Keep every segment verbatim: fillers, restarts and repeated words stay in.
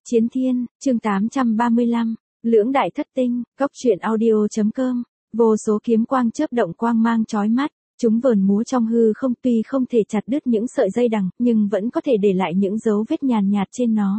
Chiến Thiên, chương tám trăm ba mươi lăm, Lưỡng đại thất tinh, Cốc truyện audio.com, vô số kiếm quang chớp động quang mang chói mắt, chúng vờn múa trong hư không, tuy không thể chặt đứt những sợi dây đằng, nhưng vẫn có thể để lại những dấu vết nhàn nhạt trên nó.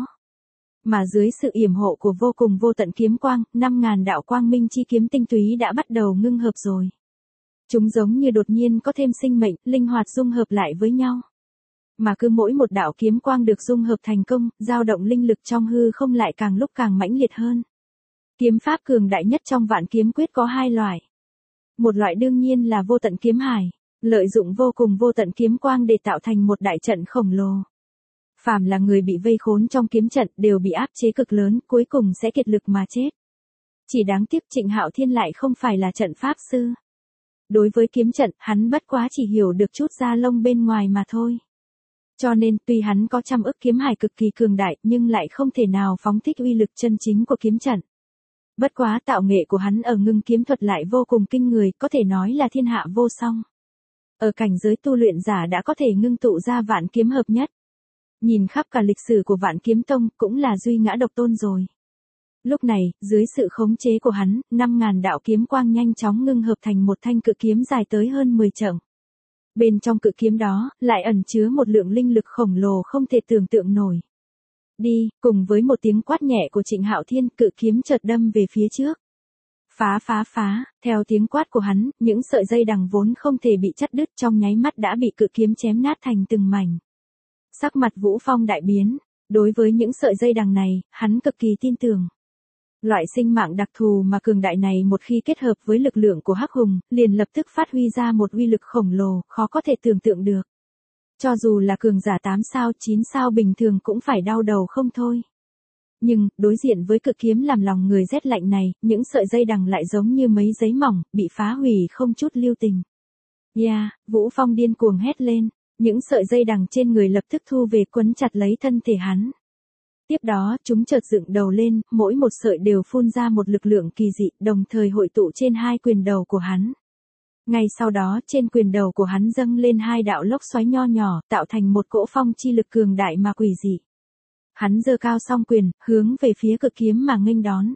Mà dưới sự yểm hộ của vô cùng vô tận kiếm quang, năm ngàn đạo quang minh chi kiếm tinh túy đã bắt đầu ngưng hợp rồi. Chúng giống như đột nhiên có thêm sinh mệnh, linh hoạt dung hợp lại với nhau. Mà cứ mỗi một đạo kiếm quang được dung hợp thành công, dao động linh lực trong hư không lại càng lúc càng mãnh liệt hơn. Kiếm pháp cường đại nhất trong vạn kiếm quyết có hai loại. Một loại đương nhiên là vô tận kiếm hải, lợi dụng vô cùng vô tận kiếm quang để tạo thành một đại trận khổng lồ. Phàm là người bị vây khốn trong kiếm trận đều bị áp chế cực lớn, cuối cùng sẽ kiệt lực mà chết. Chỉ đáng tiếc Trịnh Hạo Thiên lại không phải là trận pháp sư. Đối với kiếm trận, hắn bất quá chỉ hiểu được chút da lông bên ngoài mà thôi. Cho nên, tuy hắn có trăm ức kiếm hải cực kỳ cường đại, nhưng lại không thể nào phóng thích uy lực chân chính của kiếm trận. Bất quá tạo nghệ của hắn ở ngưng kiếm thuật lại vô cùng kinh người, có thể nói là thiên hạ vô song. Ở cảnh giới tu luyện giả đã có thể ngưng tụ ra vạn kiếm hợp nhất. Nhìn khắp cả lịch sử của Vạn Kiếm Tông, cũng là duy ngã độc tôn rồi. Lúc này, dưới sự khống chế của hắn, năm ngàn đạo kiếm quang nhanh chóng ngưng hợp thành một thanh cự kiếm dài tới hơn mười trượng. Bên trong cự kiếm đó, lại ẩn chứa một lượng linh lực khổng lồ không thể tưởng tượng nổi. Đi, cùng với một tiếng quát nhẹ của Trịnh Hạo Thiên, cự kiếm chợt đâm về phía trước. Phá phá phá, theo tiếng quát của hắn, những sợi dây đằng vốn không thể bị chặt đứt trong nháy mắt đã bị cự kiếm chém nát thành từng mảnh. Sắc mặt Vũ Phong đại biến, đối với những sợi dây đằng này, hắn cực kỳ tin tưởng. Loại sinh mạng đặc thù mà cường đại này một khi kết hợp với lực lượng của Hắc Hùng, liền lập tức phát huy ra một uy lực khổng lồ, khó có thể tưởng tượng được. Cho dù là cường giả tám sao, chín sao bình thường cũng phải đau đầu không thôi. Nhưng, đối diện với cự kiếm làm lòng người rét lạnh này, những sợi dây đằng lại giống như mấy giấy mỏng, bị phá hủy không chút lưu tình. Yeah, Vũ Phong điên cuồng hét lên, những sợi dây đằng trên người lập tức thu về quấn chặt lấy thân thể hắn. Tiếp đó, chúng chợt dựng đầu lên, mỗi một sợi đều phun ra một lực lượng kỳ dị, đồng thời hội tụ trên hai quyền đầu của hắn. Ngay sau đó, trên quyền đầu của hắn dâng lên hai đạo lốc xoáy nho nhỏ, tạo thành một cỗ phong chi lực cường đại mà quỷ dị. Hắn giơ cao song quyền, hướng về phía cự kiếm mà nghênh đón.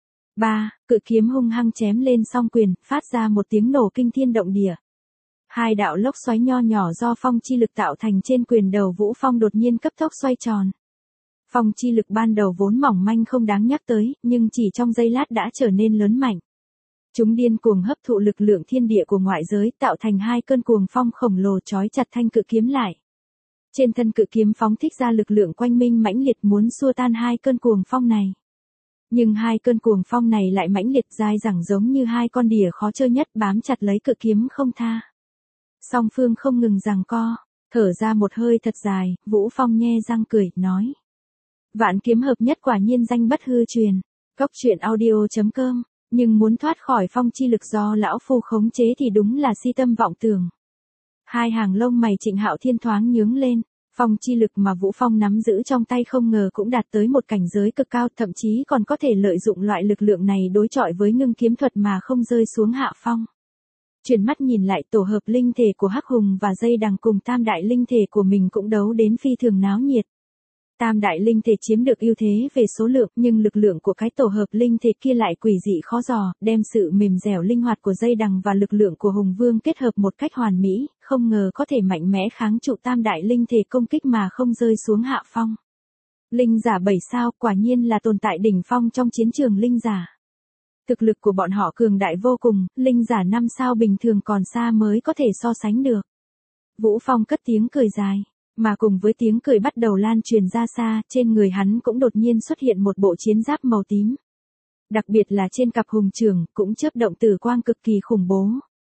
Ba, cự kiếm hung hăng chém lên song quyền, phát ra một tiếng nổ kinh thiên động địa. Hai đạo lốc xoáy nho nhỏ do phong chi lực tạo thành trên quyền đầu Vũ Phong đột nhiên cấp tốc xoay tròn. Phong chi lực ban đầu vốn mỏng manh không đáng nhắc tới, nhưng chỉ trong giây lát đã trở nên lớn mạnh. Chúng điên cuồng hấp thụ lực lượng thiên địa của ngoại giới, tạo thành hai cơn cuồng phong khổng lồ trói chặt thanh cự kiếm lại. Trên thân cự kiếm phóng thích ra lực lượng quanh minh mãnh liệt muốn xua tan hai cơn cuồng phong này. Nhưng hai cơn cuồng phong này lại mãnh liệt dai dẳng giống như hai con đỉa khó chơi nhất bám chặt lấy cự kiếm không tha. Song phương không ngừng giằng co, thở ra một hơi thật dài, Vũ Phong nhe răng cười, nói. Vạn kiếm hợp nhất quả nhiên danh bất hư truyền. Cốc truyện audio.com, nhưng muốn thoát khỏi phong chi lực do lão phu khống chế thì đúng là si tâm vọng tưởng. Hai hàng lông mày Trịnh Hạo Thiên thoáng nhướng lên, phong chi lực mà Vũ Phong nắm giữ trong tay không ngờ cũng đạt tới một cảnh giới cực cao, thậm chí còn có thể lợi dụng loại lực lượng này đối chọi với ngưng kiếm thuật mà không rơi xuống hạ phong. Chuyển mắt nhìn lại tổ hợp linh thể của Hắc Hùng và dây đằng cùng tam đại linh thể của mình cũng đấu đến phi thường náo nhiệt. Tam đại linh thể chiếm được ưu thế về số lượng, nhưng lực lượng của cái tổ hợp linh thể kia lại quỷ dị khó dò, đem sự mềm dẻo linh hoạt của dây đằng và lực lượng của Hùng Vương kết hợp một cách hoàn mỹ, không ngờ có thể mạnh mẽ kháng trụ tam đại linh thể công kích mà không rơi xuống hạ phong. Linh giả bảy sao quả nhiên là tồn tại đỉnh phong trong chiến trường linh giả. Thực lực của bọn họ cường đại vô cùng, linh giả năm sao bình thường còn xa mới có thể so sánh được. Vũ Phong cất tiếng cười dài. Mà cùng với tiếng cười bắt đầu lan truyền ra xa, trên người hắn cũng đột nhiên xuất hiện một bộ chiến giáp màu tím. Đặc biệt là trên cặp hùng trường, cũng chớp động tử quang cực kỳ khủng bố.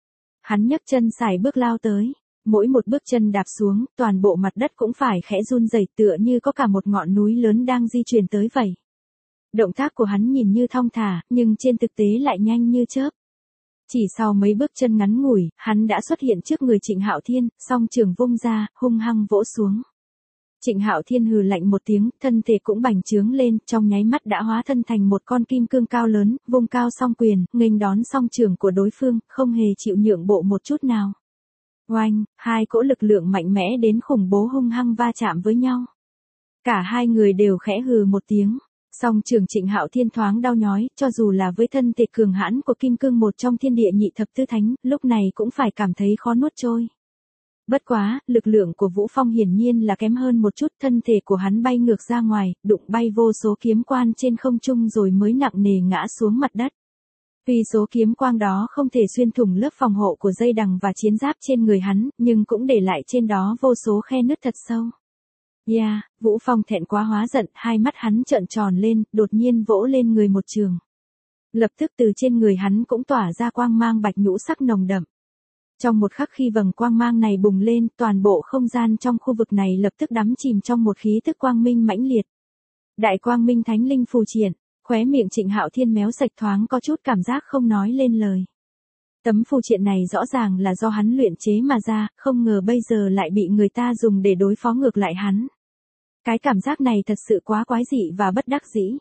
Hắn nhấc chân sải bước lao tới, mỗi một bước chân đạp xuống, toàn bộ mặt đất cũng phải khẽ run rẩy tựa như có cả một ngọn núi lớn đang di chuyển tới vậy. Động tác của hắn nhìn như thong thả, nhưng trên thực tế lại nhanh như chớp. Chỉ sau mấy bước chân ngắn ngủi, hắn đã xuất hiện trước người Trịnh Hạo Thiên, song trường vung ra, hung hăng vỗ xuống. Trịnh Hạo Thiên hừ lạnh một tiếng, thân thể cũng bành trướng lên, trong nháy mắt đã hóa thân thành một con kim cương cao lớn, vung cao song quyền, nghênh đón song trường của đối phương, không hề chịu nhượng bộ một chút nào. Oanh, hai cỗ lực lượng mạnh mẽ đến khủng bố hung hăng va chạm với nhau. Cả hai người đều khẽ hừ một tiếng, Song trường Trịnh Hạo Thiên thoáng đau nhói, cho dù là với thân thể cường hãn của Kim Cương một trong thiên địa nhị thập tứ thánh, lúc này cũng phải cảm thấy khó nuốt trôi. Bất quá, lực lượng của Vũ Phong hiển nhiên là kém hơn một chút, thân thể của hắn bay ngược ra ngoài, đụng bay vô số kiếm quan trên không trung rồi mới nặng nề ngã xuống mặt đất. Tuy số kiếm quang đó không thể xuyên thủng lớp phòng hộ của dây đằng và chiến giáp trên người hắn, nhưng cũng để lại trên đó vô số khe nứt thật sâu. Yeah, Vũ Phong thẹn quá hóa giận, hai mắt hắn trợn tròn lên, đột nhiên vỗ lên người một trường. Lập tức từ trên người hắn cũng tỏa ra quang mang bạch nhũ sắc nồng đậm. Trong một khắc khi vầng quang mang này bùng lên, toàn bộ không gian trong khu vực này lập tức đắm chìm trong một khí tức quang minh mãnh liệt. Đại quang minh thánh linh phù triển, khóe miệng Trịnh Hạo Thiên méo sạch thoáng có chút cảm giác không nói lên lời. Tấm phù triện này rõ ràng là do hắn luyện chế mà ra, không ngờ bây giờ lại bị người ta dùng để đối phó ngược lại hắn. Cái cảm giác này thật sự quá quái dị và bất đắc dĩ.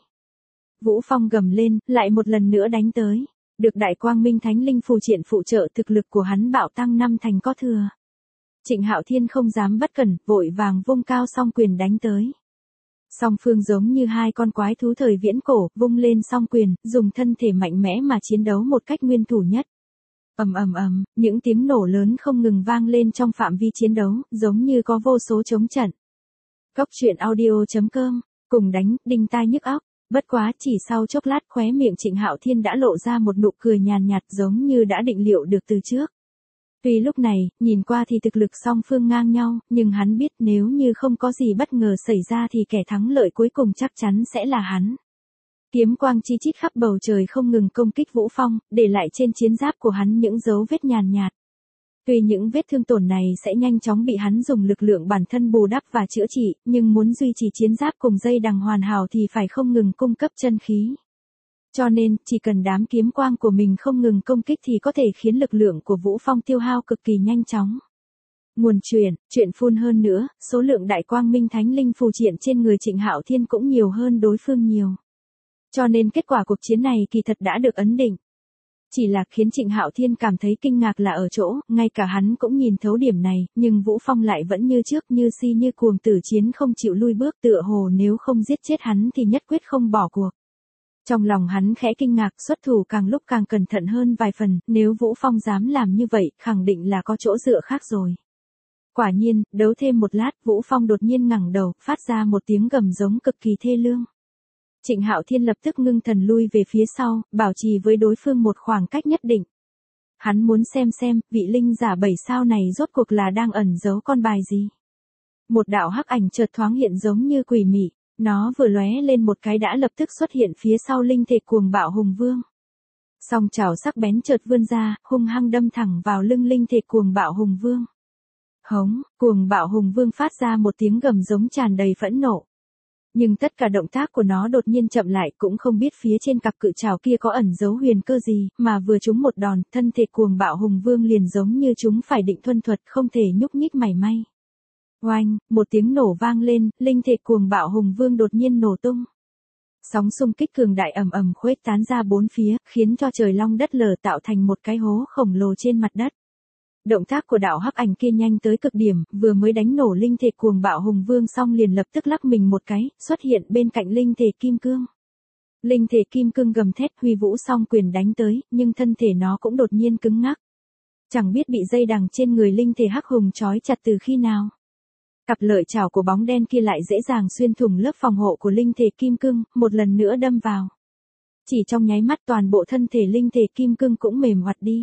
Vũ Phong gầm lên, lại một lần nữa đánh tới. Được đại quang minh thánh linh phù triện phụ trợ, thực lực của hắn bạo tăng năm thành có thừa. Trịnh Hạo Thiên không dám bất cẩn, vội vàng vung cao song quyền đánh tới. Song phương giống như hai con quái thú thời viễn cổ, vung lên song quyền, dùng thân thể mạnh mẽ mà chiến đấu một cách nguyên thủ nhất. Ầm ầm ầm, những tiếng nổ lớn không ngừng vang lên trong phạm vi chiến đấu, giống như có vô số trống trận. Cốc truyện audio chấm com, cùng đánh, đinh tai nhức óc. Bất quá chỉ sau chốc lát khóe miệng Trịnh Hạo Thiên đã lộ ra một nụ cười nhàn nhạt giống như đã định liệu được từ trước. Tuy lúc này, nhìn qua thì thực lực song phương ngang nhau, nhưng hắn biết nếu như không có gì bất ngờ xảy ra thì kẻ thắng lợi cuối cùng chắc chắn sẽ là hắn. Kiếm quang chi chít khắp bầu trời không ngừng công kích Vũ Phong, để lại trên chiến giáp của hắn những dấu vết nhàn nhạt. Tuy những vết thương tổn này sẽ nhanh chóng bị hắn dùng lực lượng bản thân bù đắp và chữa trị, nhưng muốn duy trì chiến giáp cùng dây đằng hoàn hảo thì phải không ngừng cung cấp chân khí. Cho nên, chỉ cần đám kiếm quang của mình không ngừng công kích thì có thể khiến lực lượng của Vũ Phong tiêu hao cực kỳ nhanh chóng. Nguồn truyền, chuyện phun hơn nữa, số lượng đại quang minh thánh linh phù triện trên người Trịnh Hạo Thiên cũng nhiều hơn đối phương nhiều. Cho nên kết quả cuộc chiến này kỳ thật đã được ấn định. Chỉ là khiến Trịnh Hạo Thiên cảm thấy kinh ngạc là ở chỗ, ngay cả hắn cũng nhìn thấu điểm này, nhưng Vũ Phong lại vẫn như trước, như si như cuồng tử chiến không chịu lui bước, tựa hồ nếu không giết chết hắn thì nhất quyết không bỏ cuộc. Trong lòng hắn khẽ kinh ngạc, xuất thủ càng lúc càng cẩn thận hơn vài phần, nếu Vũ Phong dám làm như vậy, khẳng định là có chỗ dựa khác rồi. Quả nhiên, đấu thêm một lát, Vũ Phong đột nhiên ngẩng đầu, phát ra một tiếng gầm giống cực kỳ thê lương. Trịnh Hạo Thiên lập tức ngưng thần lui về phía sau, bảo trì với đối phương một khoảng cách nhất định. Hắn muốn xem xem, vị linh giả bảy sao này rốt cuộc là đang ẩn giấu con bài gì. Một đạo hắc ảnh chợt thoáng hiện giống như quỷ mị, nó vừa lóe lên một cái đã lập tức xuất hiện phía sau linh thể cuồng bạo hùng vương. Song chảo sắc bén chợt vươn ra, hung hăng đâm thẳng vào lưng linh thể cuồng bạo hùng vương. Hống, cuồng bạo hùng vương phát ra một tiếng gầm giống tràn đầy phẫn nộ. Nhưng tất cả động tác của nó đột nhiên chậm lại, cũng không biết phía trên cặp cự trảo kia có ẩn giấu huyền cơ gì, mà vừa trúng một đòn, thân thể cuồng bạo hùng vương liền giống như chúng phải định thuần thuật, không thể nhúc nhích mảy may. Oanh, một tiếng nổ vang lên, linh thể cuồng bạo hùng vương đột nhiên nổ tung. Sóng xung kích cường đại ầm ầm khuếch tán ra bốn phía, khiến cho trời long đất lở, tạo thành một cái hố khổng lồ trên mặt đất. Động tác của đạo hắc ảnh kia nhanh tới cực điểm, vừa mới đánh nổ linh thể cuồng bạo hùng vương xong liền lập tức lắc mình một cái, xuất hiện bên cạnh linh thể kim cương. Linh thể kim cương gầm thét huy vũ song quyền đánh tới, nhưng thân thể nó cũng đột nhiên cứng ngắc. Chẳng biết bị dây đằng trên người linh thể hắc hùng trói chặt từ khi nào. Cặp lợi chảo của bóng đen kia lại dễ dàng xuyên thủng lớp phòng hộ của linh thể kim cương, một lần nữa đâm vào. Chỉ trong nháy mắt toàn bộ thân thể linh thể kim cương cũng mềm oặt đi.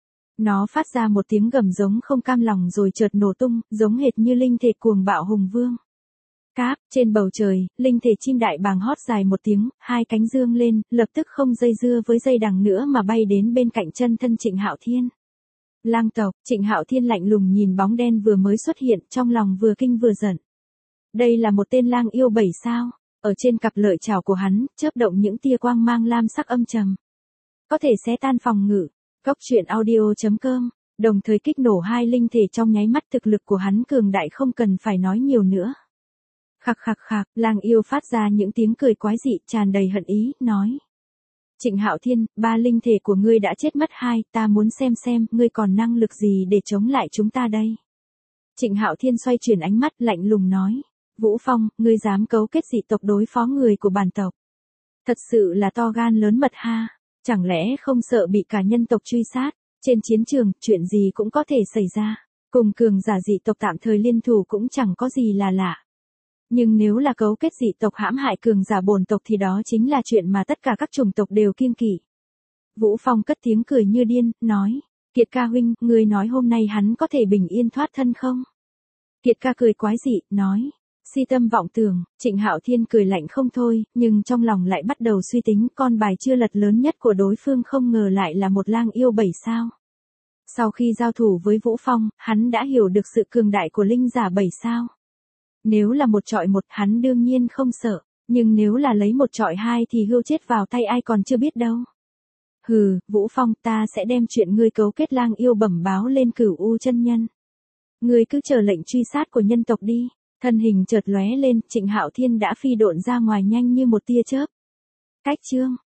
Nó phát ra một tiếng gầm giống không cam lòng rồi chợt nổ tung, giống hệt như linh thể cuồng bạo hùng vương. Cáp, trên bầu trời, linh thể chim đại bàng hót dài một tiếng, hai cánh dương lên, lập tức không dây dưa với dây đằng nữa mà bay đến bên cạnh chân thân Trịnh Hạo Thiên. Lang tộc, Trịnh Hạo Thiên lạnh lùng nhìn bóng đen vừa mới xuất hiện, trong lòng vừa kinh vừa giận. Đây là một tên lang yêu bảy sao, ở trên cặp lợi chảo của hắn, chớp động những tia quang mang lam sắc âm trầm. Có thể xé tan phòng ngự. Cốc truyện audio chấm com, đồng thời kích nổ hai linh thể trong nháy mắt, thực lực của hắn cường đại không cần phải nói nhiều nữa. Khạc khạc khạc, lang yêu phát ra những tiếng cười quái dị tràn đầy hận ý, nói. Trịnh Hạo Thiên, ba linh thể của ngươi đã chết mất hai, ta muốn xem xem, ngươi còn năng lực gì để chống lại chúng ta đây. Trịnh Hạo Thiên xoay chuyển ánh mắt lạnh lùng nói. Vũ Phong, ngươi dám cấu kết dị tộc đối phó người của bản tộc. Thật sự là to gan lớn mật ha, chẳng lẽ không sợ bị cả nhân tộc truy sát, trên chiến trường, chuyện gì cũng có thể xảy ra, cùng cường giả dị tộc tạm thời liên thủ cũng chẳng có gì là lạ. Nhưng nếu là cấu kết dị tộc hãm hại cường giả bổn tộc thì đó chính là chuyện mà tất cả các chủng tộc đều kiêng kỵ. Vũ Phong cất tiếng cười như điên, nói, Kiệt ca huynh, ngươi nói hôm nay hắn có thể bình yên thoát thân không? Kiệt ca cười quái dị, nói, si tâm vọng tưởng. Trịnh Hạo Thiên cười lạnh không thôi, nhưng trong lòng lại bắt đầu suy tính con bài chưa lật lớn nhất của đối phương không ngờ lại là một lang yêu bảy sao. Sau khi giao thủ với Vũ Phong, hắn đã hiểu được sự cường đại của linh giả bảy sao. Nếu là một trọi một hắn đương nhiên không sợ, nhưng nếu là lấy một trọi hai thì hươu chết vào tay ai còn chưa biết đâu. Hừ, Vũ Phong, ta sẽ đem chuyện ngươi cấu kết lang yêu bẩm báo lên Cửu U chân nhân. Ngươi cứ chờ lệnh truy sát của nhân tộc đi. Thân hình chợt lóe lên, Trịnh Hạo Thiên đã phi độn ra ngoài nhanh như một tia chớp. Cách chương